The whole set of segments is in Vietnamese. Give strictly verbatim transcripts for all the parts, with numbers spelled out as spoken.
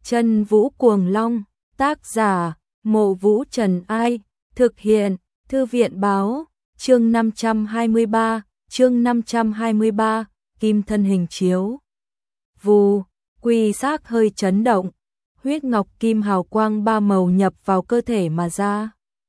Chân Vũ Cuồng Long, tác giả, Mộ Vũ Trần Ai, thực hiện, Thư viện Báo, chương năm trăm hai mươi ba, chương năm trăm hai mươi ba, kim thân hình chiếu. Vù, quy xác hơi chấn động, huyết ngọc kim hào quang ba màu nhập vào cơ thể mà ra.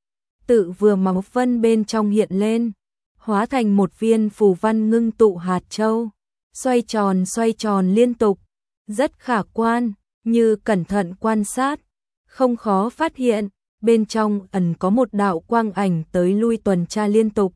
Tự vừa máu vân bên trong hiện lên, hóa thành một viên phù văn ngưng tụ hạt châu, xoay tròn xoay tròn liên tục, rất khả quan, như cẩn thận quan sát, không khó phát hiện, bên trong ẩn có một đạo quang ảnh tới lui tuần tra liên tục.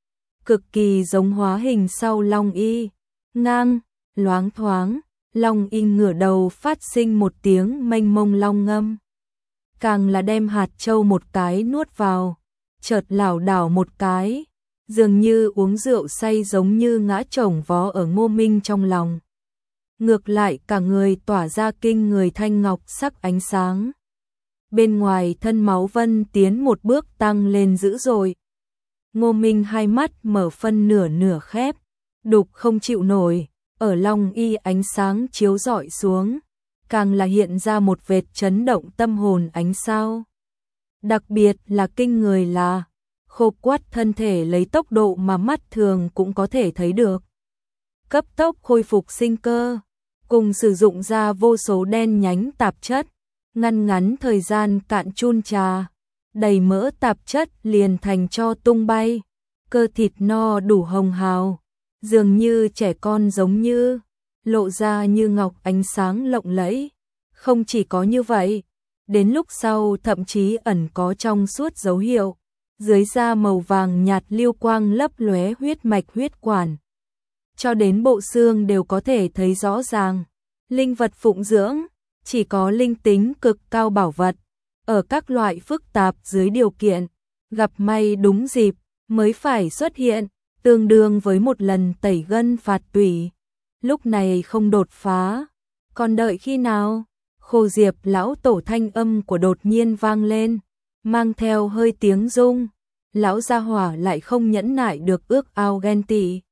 Cực kỳ giống hóa hình sau Long Y, ngang, loáng thoáng, Long Y ngửa đầu phát sinh một tiếng mênh mông long ngâm. Càng là đem hạt châu một cái nuốt vào, chợt lảo đảo một cái, dường như uống rượu say giống như ngã chồng vó ở Ngô Minh trong lòng. Ngược lại cả người tỏa ra kinh người thanh ngọc sắc ánh sáng. Bên ngoài thân máu vân tiến một bước tăng lên dữ dội. Ngô Minh hai mắt mở phân nửa nửa khép, đục không chịu nổi, ở Long Y ánh sáng chiếu rọi xuống, càng là hiện ra một vệt chấn động tâm hồn ánh sao. Đặc biệt là kinh người là, khô quắt thân thể lấy tốc độ mà mắt thường cũng có thể thấy được. Cấp tốc khôi phục sinh cơ, cùng sử dụng ra vô số đen nhánh tạp chất, ngăn ngắn thời gian cạn chun trà, đầy mỡ tạp chất liền thành cho tung bay, cơ thịt no đủ hồng hào, dường như trẻ con giống như, lộ ra như ngọc ánh sáng lộng lẫy. Không chỉ có như vậy, đến lúc sau thậm chí ẩn có trong suốt dấu hiệu, dưới da màu vàng nhạt lưu quang lấp lóe huyết mạch huyết quản. Cho đến bộ xương đều có thể thấy rõ ràng, linh vật phụng dưỡng, chỉ có linh tính cực cao bảo vật, ở các loại phức tạp dưới điều kiện, gặp may đúng dịp, mới phải xuất hiện, tương đương với một lần tẩy gân phạt tủy. Lúc này không đột phá, còn đợi khi nào? Khô Diệp lão tổ thanh âm của đột nhiên vang lên, mang theo hơi tiếng rung, lão gia hỏa lại không nhẫn nại được ước ao ghen tị.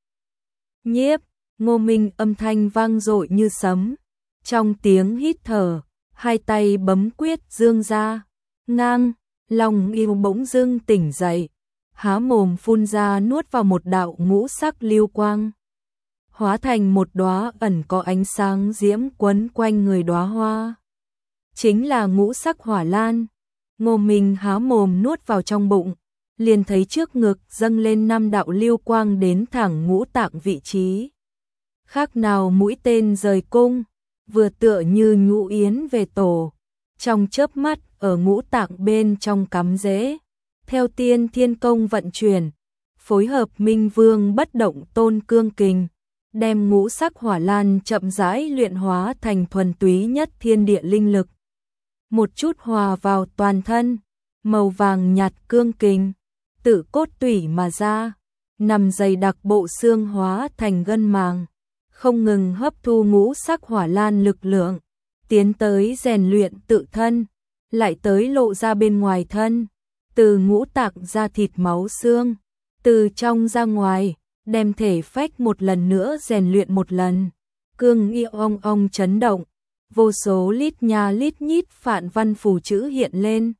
Nhiếp, Ngô Minh âm thanh vang dội như sấm, trong tiếng hít thở, hai tay bấm quyết dương ra, ngang, Long Y bỗng dưng tỉnh dậy, há mồm phun ra nuốt vào một đạo ngũ sắc lưu quang, hóa thành một đóa ẩn có ánh sáng diễm quấn quanh người đóa hoa. Chính là ngũ sắc hỏa lan. Ngô Minh há mồm nuốt vào trong bụng, liền thấy trước ngực dâng lên năm đạo lưu quang đến thẳng ngũ tạng vị trí. Khác nào mũi tên rời cung, vừa tựa như nhũ yến về tổ, trong chớp mắt ở ngũ tạng bên trong cắm rễ, theo tiên thiên công vận chuyển, phối hợp Minh Vương bất động tôn cương kình, đem ngũ sắc hỏa lan chậm rãi luyện hóa thành thuần túy nhất thiên địa linh lực. Một chút hòa vào toàn thân, màu vàng nhạt cương kình, tự cốt tủy mà ra, nằm dày đặc bộ xương hóa thành gân màng, không ngừng hấp thu ngũ sắc hỏa lan lực lượng, tiến tới rèn luyện tự thân, lại tới lộ ra bên ngoài thân, từ ngũ tạng ra thịt máu xương, từ trong ra ngoài, đem thể phách một lần nữa rèn luyện một lần. Cương y ong ong chấn động, vô số lít nha lít nhít phạn văn phù chữ hiện lên.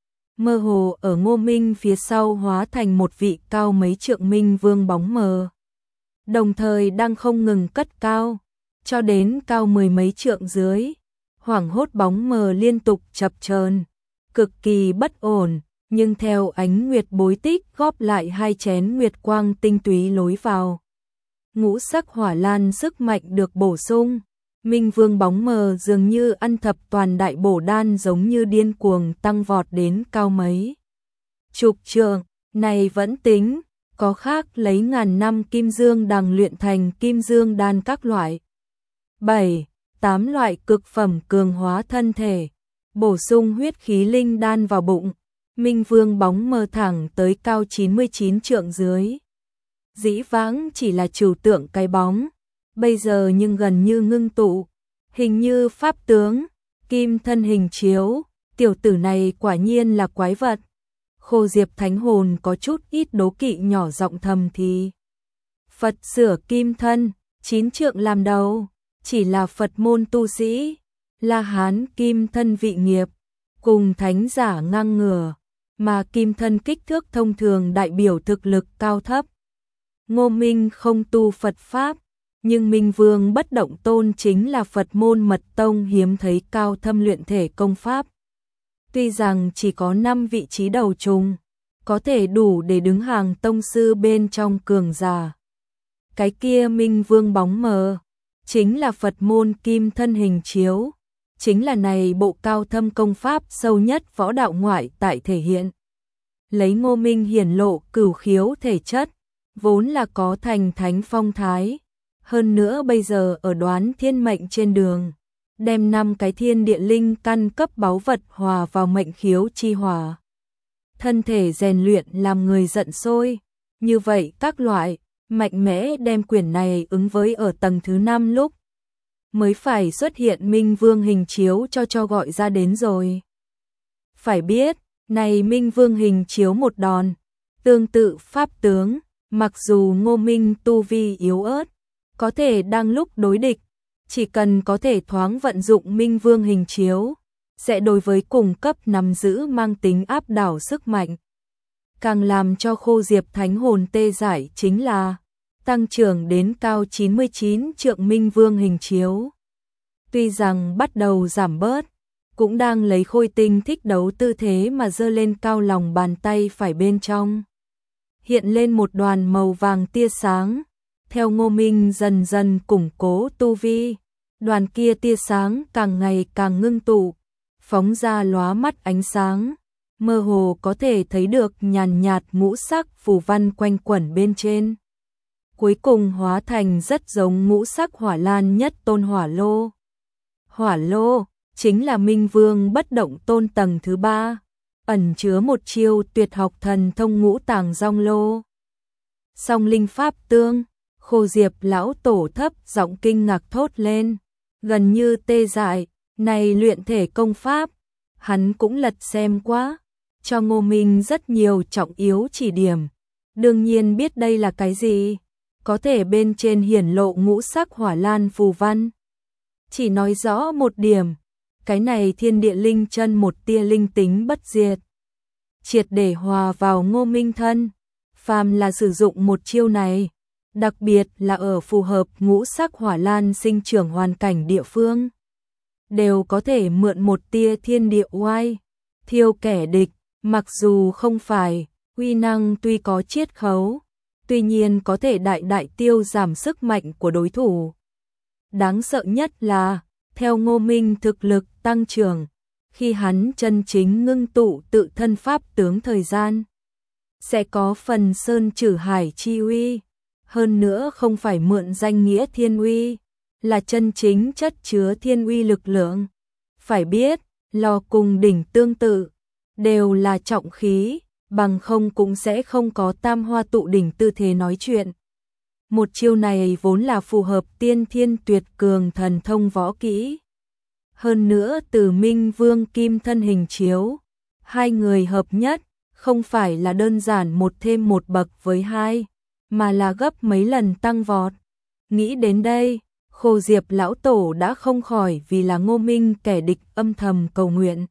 Mơ hồ ở Ngô Minh phía sau hóa thành một vị cao mấy trượng Minh Vương bóng mờ. Đồng thời đang không ngừng cất cao, cho đến cao mười mấy trượng dưới. Hoảng hốt bóng mờ liên tục chập chờn, cực kỳ bất ổn, nhưng theo ánh nguyệt bối tích góp lại hai chén nguyệt quang tinh túy lối vào. Ngũ sắc hỏa lan sức mạnh được bổ sung. Minh Vương bóng mờ dường như ăn thập toàn đại bổ đan giống như điên cuồng tăng vọt đến cao mấy chục trượng, này vẫn tính, có khác lấy ngàn năm kim dương đằng luyện thành kim dương đan các loại. bảy, tám loại cực phẩm cường hóa thân thể, bổ sung huyết khí linh đan vào bụng, Minh Vương bóng mờ thẳng tới cao chín mươi chín trượng dưới. Dĩ vãng chỉ là trừu tượng cái bóng, bây giờ nhưng gần như ngưng tụ, hình như pháp tướng, kim thân hình chiếu, tiểu tử này quả nhiên là quái vật. Khô Diệp thánh hồn có chút ít đố kỵ nhỏ giọng thầm thì. Phật sửa kim thân, chín trượng làm đầu, chỉ là Phật môn tu sĩ, là Hán kim thân vị nghiệp, cùng thánh giả ngang ngửa, mà kim thân kích thước thông thường đại biểu thực lực cao thấp. Ngô Minh không tu Phật Pháp, nhưng Minh Vương Bất Động Tôn chính là Phật môn mật tông hiếm thấy cao thâm luyện thể công pháp. Tuy rằng chỉ có năm vị trí đầu trùng, có thể đủ để đứng hàng tông sư bên trong cường giả. Cái kia Minh Vương bóng mờ, chính là Phật môn kim thân hình chiếu, chính là này bộ cao thâm công pháp sâu nhất võ đạo ngoại tại thể hiện. Lấy Ngô Minh hiển lộ cửu khiếu thể chất, vốn là có thành thánh phong thái, hơn nữa bây giờ ở đoán thiên mệnh trên đường, đem năm cái thiên địa linh căn cấp báu vật hòa vào mệnh khiếu chi hòa. Thân thể rèn luyện làm người giận sôi, như vậy các loại, mạnh mẽ đem quyển này ứng với ở tầng thứ năm lúc, mới phải xuất hiện Minh Vương hình chiếu cho cho gọi ra đến rồi. Phải biết, này Minh Vương hình chiếu một đòn, tương tự pháp tướng, mặc dù Ngô Minh tu vi yếu ớt, có thể đang lúc đối địch, chỉ cần có thể thoáng vận dụng Minh Vương hình chiếu, sẽ đối với cùng cấp nắm giữ mang tính áp đảo sức mạnh. Càng làm cho Khô Diệp thánh hồn tê dại chính là tăng trưởng đến cao chín mươi chín trượng Minh Vương hình chiếu. Tuy rằng bắt đầu giảm bớt, cũng đang lấy Khôi Tinh thích đấu tư thế mà giơ lên cao lòng bàn tay phải bên trong. Hiện lên một đoàn màu vàng tia sáng, theo Ngô Minh dần dần củng cố tu vi, đoàn kia tia sáng càng ngày càng ngưng tụ, phóng ra lóa mắt ánh sáng, mơ hồ có thể thấy được nhàn nhạt ngũ sắc phù văn quanh quẩn bên trên. Cuối cùng hóa thành rất giống ngũ sắc hỏa lan nhất tôn hỏa lô. Hỏa lô chính là Minh Vương Bất Động Tôn tầng thứ ba, ẩn chứa một chiêu tuyệt học thần thông ngũ tàng rong lô. Song linh pháp tương, Khô Diệp lão tổ thấp giọng kinh ngạc thốt lên, gần như tê dại, này luyện thể công pháp, hắn cũng lật xem quá, cho Ngô Minh rất nhiều trọng yếu chỉ điểm, đương nhiên biết đây là cái gì, có thể bên trên hiển lộ ngũ sắc hỏa lan phù văn. Chỉ nói rõ một điểm, cái này thiên địa linh chân một tia linh tính bất diệt, triệt để hòa vào Ngô Minh thân, phàm là sử dụng một chiêu này, đặc biệt là ở phù hợp ngũ sắc hỏa lan sinh trưởng hoàn cảnh địa phương, đều có thể mượn một tia thiên địa oai, thiêu kẻ địch, mặc dù không phải, uy năng tuy có chiết khấu, tuy nhiên có thể đại đại tiêu giảm sức mạnh của đối thủ. Đáng sợ nhất là, theo Ngô Minh thực lực tăng trưởng, khi hắn chân chính ngưng tụ tự thân pháp tướng thời gian, sẽ có phần sơn trử hải chi uy, hơn nữa không phải mượn danh nghĩa thiên uy, là chân chính chất chứa thiên uy lực lượng. Phải biết, lò cùng đỉnh tương tự, đều là trọng khí, bằng không cũng sẽ không có tam hoa tụ đỉnh tư thế nói chuyện. Một chiêu này vốn là phù hợp tiên thiên tuyệt cường thần thông võ kỹ. Hơn nữa từ Minh Vương kim thân hình chiếu, hai người hợp nhất, không phải là đơn giản một thêm một bậc với hai, mà là gấp mấy lần tăng vọt. Nghĩ đến đây, Khô Diệp lão tổ đã không khỏi vì là Ngô Minh kẻ địch âm thầm cầu nguyện.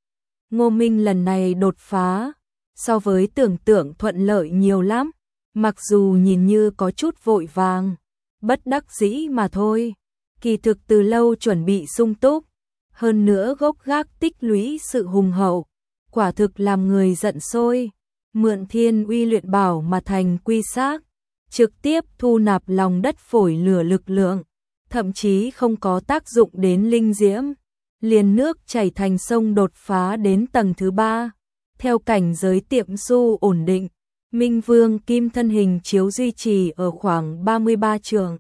Ngô Minh lần này đột phá, so với tưởng tượng thuận lợi nhiều lắm, mặc dù nhìn như có chút vội vàng, bất đắc dĩ mà thôi, kỳ thực từ lâu chuẩn bị sung túc, hơn nữa gốc gác tích lũy sự hùng hậu, quả thực làm người giận sôi, mượn thiên uy luyện bảo mà thành quy xác, trực tiếp thu nạp lòng đất phổi lửa lực lượng, thậm chí không có tác dụng đến linh diễm, liền nước chảy thành sông đột phá đến tầng thứ ba, theo cảnh giới tiệm su ổn định. Minh Vương kim thân hình chiếu duy trì ở khoảng ba mươi ba trượng.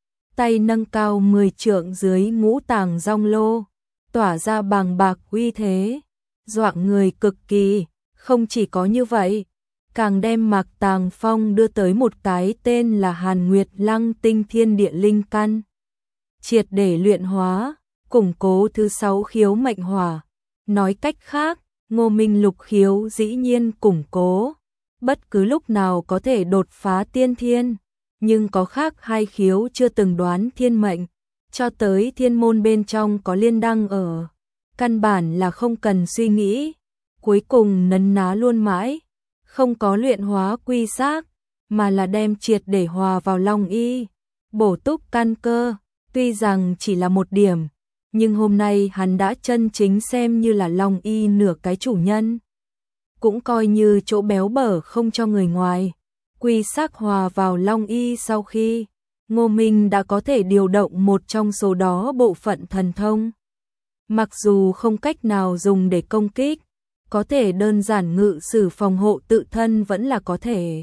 Tay nâng cao mười trượng dưới ngũ tàng rong lô, tỏa ra bàng bạc uy thế, dọa người cực kỳ, không chỉ có như vậy, càng đem Mạc Tàng Phong đưa tới một cái tên là Hàn Nguyệt Lăng Tinh Thiên Địa Linh Căn. Triệt để luyện hóa, củng cố thứ sáu khiếu mệnh hỏa. Nói cách khác, Ngô Minh lục khiếu dĩ nhiên củng cố, bất cứ lúc nào có thể đột phá tiên thiên, nhưng có khác hai khiếu chưa từng đoán thiên mệnh, cho tới thiên môn bên trong có liên đăng ở. Căn bản là không cần suy nghĩ, cuối cùng nấn ná luôn mãi, không có luyện hóa quy xác, mà là đem triệt để hòa vào Long Y, bổ túc căn cơ, tuy rằng chỉ là một điểm, nhưng hôm nay hắn đã chân chính xem như là Long Y nửa cái chủ nhân. Cũng coi như chỗ béo bở không cho người ngoài, quy xác hòa vào Long Y sau khi, Ngô Minh đã có thể điều động một trong số đó bộ phận thần thông. Mặc dù không cách nào dùng để công kích, có thể đơn giản ngự sử phòng hộ tự thân vẫn là có thể.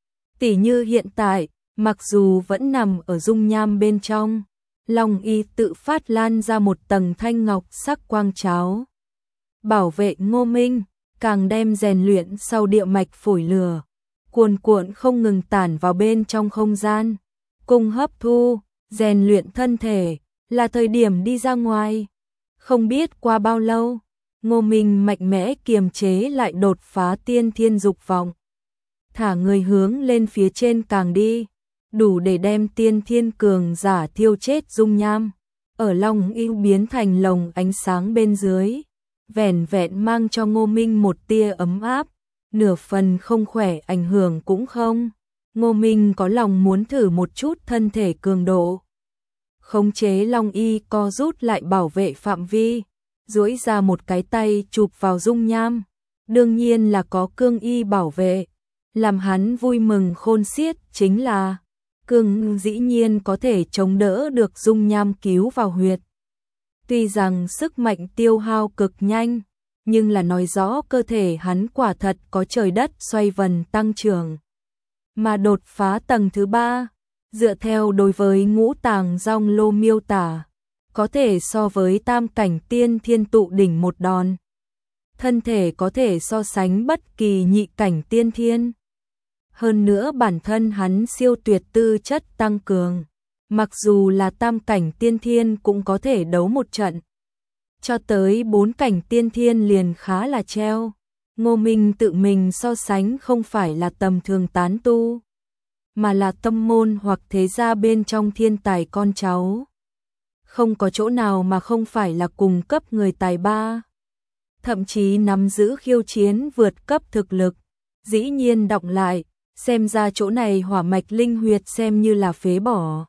Tỉ như hiện tại, mặc dù vẫn nằm ở dung nham bên trong, Long Y tự phát lan ra một tầng thanh ngọc sắc quang cháo. Bảo vệ Ngô Minh, càng đem rèn luyện sau địa mạch phổi lửa, cuồn cuộn không ngừng tản vào bên trong không gian, cùng hấp thu, rèn luyện thân thể, là thời điểm đi ra ngoài. Không biết qua bao lâu, Ngô Minh mạnh mẽ kiềm chế lại đột phá tiên thiên dục vọng. Thả người hướng lên phía trên càng đi, đủ để đem tiên thiên cường giả thiêu chết dung nham. Ở Long Y biến thành lồng ánh sáng bên dưới, vẻn vẹn mang cho Ngô Minh một tia ấm áp, nửa phần không khỏe ảnh hưởng cũng không. Ngô Minh có lòng muốn thử một chút thân thể cường độ. Khống chế Long Y co rút lại bảo vệ phạm vi, duỗi ra một cái tay chụp vào dung nham, đương nhiên là có cương y bảo vệ. Làm hắn vui mừng khôn xiết chính là cương dĩ nhiên có thể chống đỡ được dung nham cứu vào huyệt. Tuy rằng sức mạnh tiêu hao cực nhanh, nhưng là nói rõ cơ thể hắn quả thật có trời đất xoay vần tăng trưởng. Mà đột phá tầng thứ ba, dựa theo đối với ngũ tàng rong lô miêu tả, có thể so với tam cảnh tiên thiên tụ đỉnh một đòn. Thân thể có thể so sánh bất kỳ nhị cảnh tiên thiên. Hơn nữa bản thân hắn siêu tuyệt tư chất tăng cường, mặc dù là tam cảnh tiên thiên cũng có thể đấu một trận. Cho tới bốn cảnh tiên thiên liền khá là treo. Ngô Minh tự mình so sánh không phải là tầm thường tán tu, mà là tâm môn hoặc thế gia bên trong thiên tài con cháu. Không có chỗ nào mà không phải là cùng cấp người tài ba. Thậm chí nắm giữ khiêu chiến vượt cấp thực lực, dĩ nhiên đọng lại, xem ra chỗ này hỏa mạch linh huyệt xem như là phế bỏ.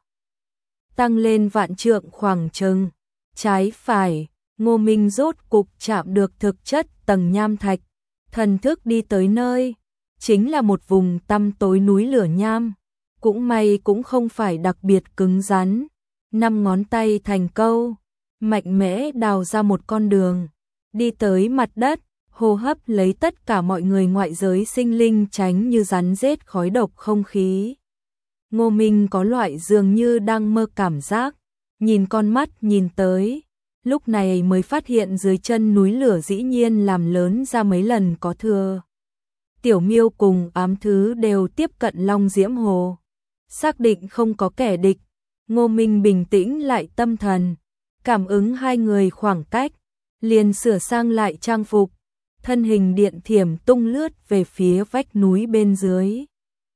Tăng lên vạn trượng khoảng chừng, trái phải, Ngô Minh rốt cục chạm được thực chất tầng nham thạch, thần thức đi tới nơi, chính là một vùng tăm tối núi lửa nham, cũng may cũng không phải đặc biệt cứng rắn, năm ngón tay thành câu, mạnh mẽ đào ra một con đường, đi tới mặt đất, hô hấp lấy tất cả mọi người ngoại giới sinh linh tránh như rắn rết khói độc không khí. Ngô Minh có loại dường như đang mơ cảm giác, nhìn con mắt nhìn tới, lúc này mới phát hiện dưới chân núi lửa dĩ nhiên làm lớn ra mấy lần có thừa. Tiểu Miêu cùng ám thứ đều tiếp cận Long Diễm Hồ, xác định không có kẻ địch, Ngô Minh bình tĩnh lại tâm thần, cảm ứng hai người khoảng cách, liền sửa sang lại trang phục, thân hình điện thiểm tung lướt về phía vách núi bên dưới.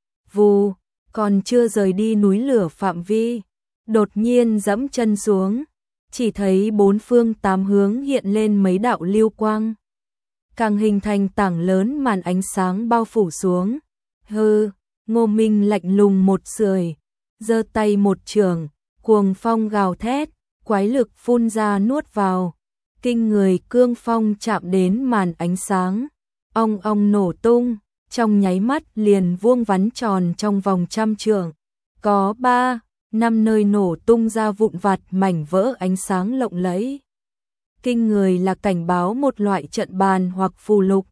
Vù, còn chưa rời đi núi lửa phạm vi, đột nhiên giẫm chân xuống, chỉ thấy bốn phương tám hướng hiện lên mấy đạo lưu quang, càng hình thành tảng lớn màn ánh sáng bao phủ xuống. Hừ, Ngô Minh lạnh lùng một sưởi, giơ tay một chưởng, cuồng phong gào thét, quái lực phun ra nuốt vào, kinh người cương phong chạm đến màn ánh sáng, ong ong nổ tung, trong nháy mắt liền vuông vắn tròn trong vòng trăm trượng, có ba, năm nơi nổ tung ra vụn vặt mảnh vỡ ánh sáng lộng lẫy. Kinh người là cảnh báo một loại trận bàn hoặc phù lục.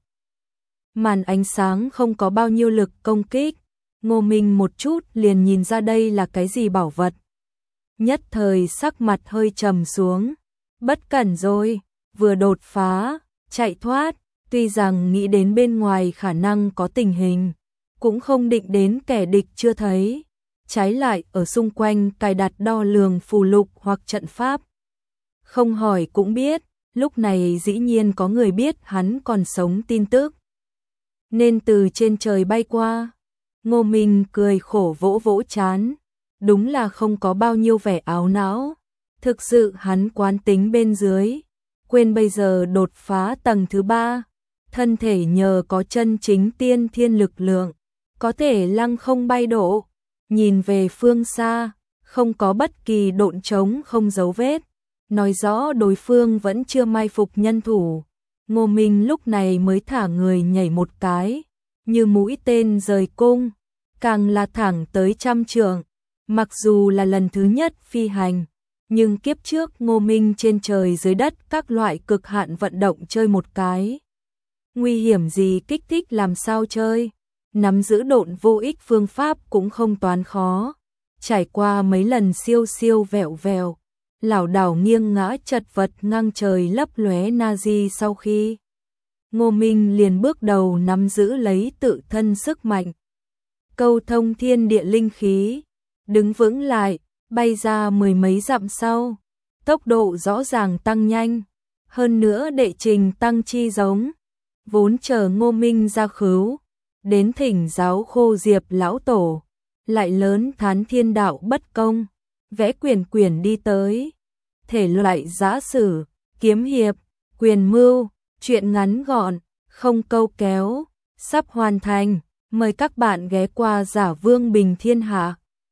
Màn ánh sáng không có bao nhiêu lực công kích, Ngô Minh một chút liền nhìn ra đây là cái gì bảo vật. Nhất thời sắc mặt hơi trầm xuống, bất cẩn rồi, vừa đột phá, chạy thoát, tuy rằng nghĩ đến bên ngoài khả năng có tình hình, cũng không định đến kẻ địch chưa thấy, trái lại ở xung quanh cài đặt đo lường phù lục hoặc trận pháp. Không hỏi cũng biết, lúc này dĩ nhiên có người biết hắn còn sống tin tức. Nên từ trên trời bay qua, Ngô Minh cười khổ vỗ vỗ chán, đúng là không có bao nhiêu vẻ áo não, Thực sự hắn quán tính bên dưới, quên bây giờ đột phá tầng thứ ba, thân thể nhờ có chân chính tiên thiên lực lượng, có thể lăng không bay độ, nhìn về phương xa, không có bất kỳ độn trống không dấu vết, nói rõ đối phương vẫn chưa mai phục nhân thủ. Ngô Minh lúc này mới thả người nhảy một cái, như mũi tên rời cung, càng là thẳng tới trăm trượng. Mặc dù là lần thứ nhất phi hành, nhưng kiếp trước Ngô Minh trên trời dưới đất các loại cực hạn vận động chơi một cái. Nguy hiểm gì kích thích làm sao chơi, nắm giữ độn vô ích phương pháp cũng không toán khó. Trải qua mấy lần siêu siêu vẹo vẹo, lảo đảo nghiêng ngã chật vật ngang trời lấp lóe Nazi sau khi. Ngô Minh liền bước đầu nắm giữ lấy tự thân sức mạnh. Câu thông thiên địa linh khí, đứng vững lại, bay ra mười mấy dặm sau, tốc độ rõ ràng tăng nhanh, hơn nữa đệ trình tăng chi giống, vốn chờ Ngô Minh ra khứu, đến thỉnh giáo Khô Diệp lão tổ, lại lớn thán thiên đạo bất công, vẽ quyển quyển đi tới, thể loại giã sử, kiếm hiệp, quyền mưu, truyện ngắn gọn, không câu kéo, sắp hoàn thành, mời các bạn ghé qua Giả Vương Bình Thiên Hạ.